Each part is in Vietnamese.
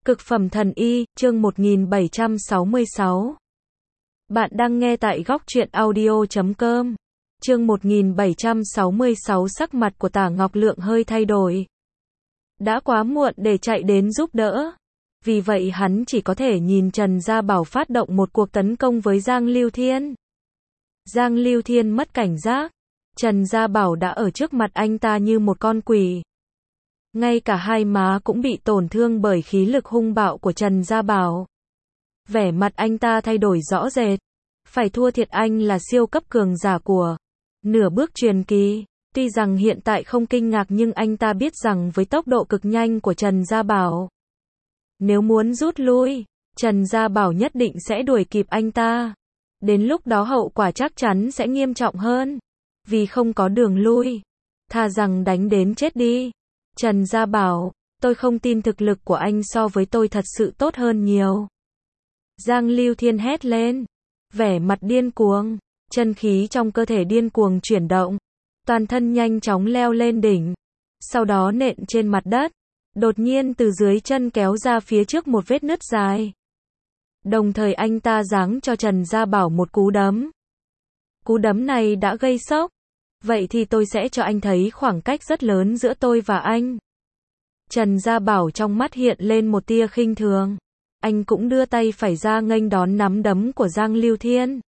Cực phẩm thần y, chương 1766. Bạn đang nghe tại góc truyện audio.com. Chương 1766 sắc mặt của Tả Ngọc Lượng hơi thay đổi. Đã quá muộn để chạy đến giúp đỡ. Vì vậy hắn chỉ có thể nhìn Trần Gia Bảo phát động một cuộc tấn công với Giang Lưu Thiên. Giang Lưu Thiên mất cảnh giác. Trần Gia Bảo đã ở trước mặt anh ta như một con quỷ. Ngay cả hai má cũng bị tổn thương bởi khí lực hung bạo của Trần Gia Bảo. Vẻ mặt anh ta thay đổi rõ rệt. Phải thua thiệt anh là siêu cấp cường giả của nửa bước truyền kỳ. Tuy rằng hiện tại không kinh ngạc nhưng anh ta biết rằng với tốc độ cực nhanh của Trần Gia Bảo, nếu muốn rút lui, Trần Gia Bảo nhất định sẽ đuổi kịp anh ta. Đến lúc đó hậu quả chắc chắn sẽ nghiêm trọng hơn. Vì không có đường lui, thà rằng đánh đến chết đi. Trần Gia Bảo, tôi không tin thực lực của anh so với tôi thật sự tốt hơn nhiều. Giang Lưu Thiên hét lên, vẻ mặt điên cuồng, chân khí trong cơ thể điên cuồng chuyển động, toàn thân nhanh chóng leo lên đỉnh, sau đó nện trên mặt đất, đột nhiên từ dưới chân kéo ra phía trước một vết nứt dài. Đồng thời anh ta giáng cho Trần Gia Bảo một cú đấm. Cú đấm này đã gây sốc. Vậy thì tôi sẽ cho anh thấy khoảng cách rất lớn giữa tôi và anh. Trần Gia Bảo trong mắt hiện lên một tia khinh thường. Anh cũng đưa tay phải ra nghênh đón nắm đấm của Giang Lưu Thiên.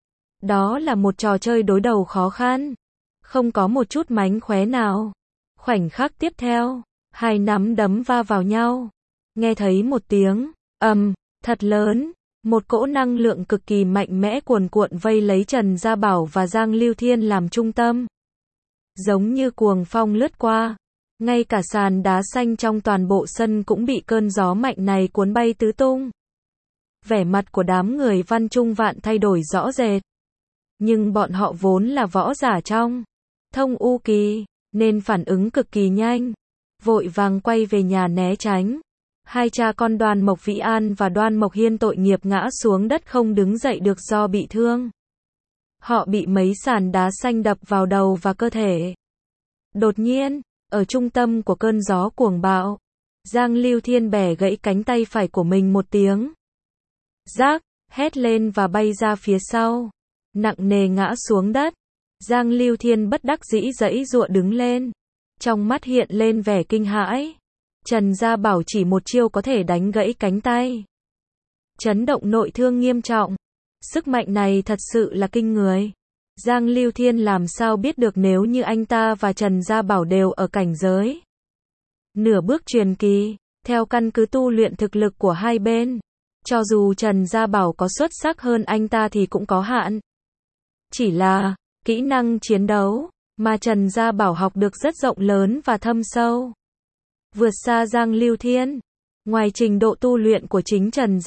Đó là một trò chơi đối đầu khó khăn. Không có một chút mánh khóe nào. Khoảnh khắc tiếp theo, hai nắm đấm va vào nhau. Nghe thấy một tiếng ầm thật lớn. Một cỗ năng lượng cực kỳ mạnh mẽ cuồn cuộn vây lấy Trần Gia Bảo và Giang Lưu Thiên làm trung tâm. Giống như cuồng phong lướt qua, ngay cả sàn đá xanh trong toàn bộ sân cũng bị cơn gió mạnh này cuốn bay tứ tung. Vẻ mặt của đám người Văn Trung Vạn thay đổi rõ rệt. Nhưng bọn họ vốn là võ giả trong thông u kỳ, nên phản ứng cực kỳ nhanh. Vội vàng quay về nhà né tránh. Hai cha con Đoan Mộc Vĩ An và Đoan Mộc Hiên tội nghiệp ngã xuống đất không đứng dậy được do bị thương. Họ bị mấy sàn đá xanh đập vào đầu và cơ thể. Đột nhiên, ở trung tâm của cơn gió cuồng bạo, Giang Lưu Thiên bẻ gãy cánh tay phải của mình một tiếng. Rác, hét lên và bay ra phía sau. Nặng nề ngã xuống đất. Giang Lưu Thiên bất đắc dĩ giãy giụa đứng lên. Trong mắt hiện lên vẻ kinh hãi. Trần Gia Bảo chỉ một chiêu có thể đánh gãy cánh tay. Chấn động nội thương nghiêm trọng. Sức mạnh này thật sự là kinh người. Giang Lưu Thiên làm sao biết được nếu như anh ta và Trần Gia Bảo đều ở cảnh giới nửa bước truyền kỳ, theo căn cứ tu luyện thực lực của hai bên. Cho dù Trần Gia Bảo có xuất sắc hơn anh ta thì cũng có hạn. Chỉ là, kỹ năng chiến đấu, mà Trần Gia Bảo học được rất rộng lớn và thâm sâu. Vượt xa Giang Lưu Thiên. Ngoài trình độ tu luyện của chính Trần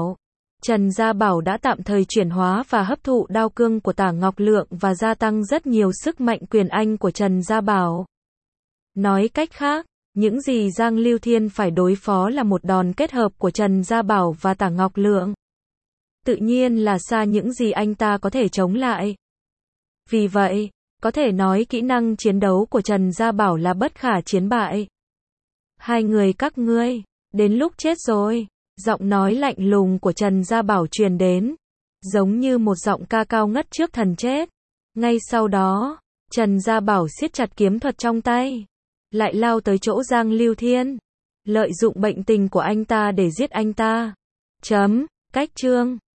Gia Bảo đã tạm thời chuyển hóa và hấp thụ đao cương của Tả Ngọc Lượng và gia tăng rất nhiều sức mạnh quyền anh của Trần Gia Bảo. Nói cách khác, những gì Giang Lưu Thiên phải đối phó là một đòn kết hợp của Trần Gia Bảo và Tả Ngọc Lượng. Tự nhiên là xa những gì anh ta có thể chống lại. Vì vậy, có thể nói kỹ năng chiến đấu của Trần Gia Bảo là bất khả chiến bại. Hai người các ngươi, đến lúc chết rồi. Giọng nói lạnh lùng của Trần Gia Bảo truyền đến, giống như một giọng ca cao ngất trước thần chết. Ngay sau đó, Trần Gia Bảo siết chặt kiếm thuật trong tay, lại lao tới chỗ Giang Lưu Thiên, lợi dụng bệnh tình của anh ta để giết anh ta. Cách chương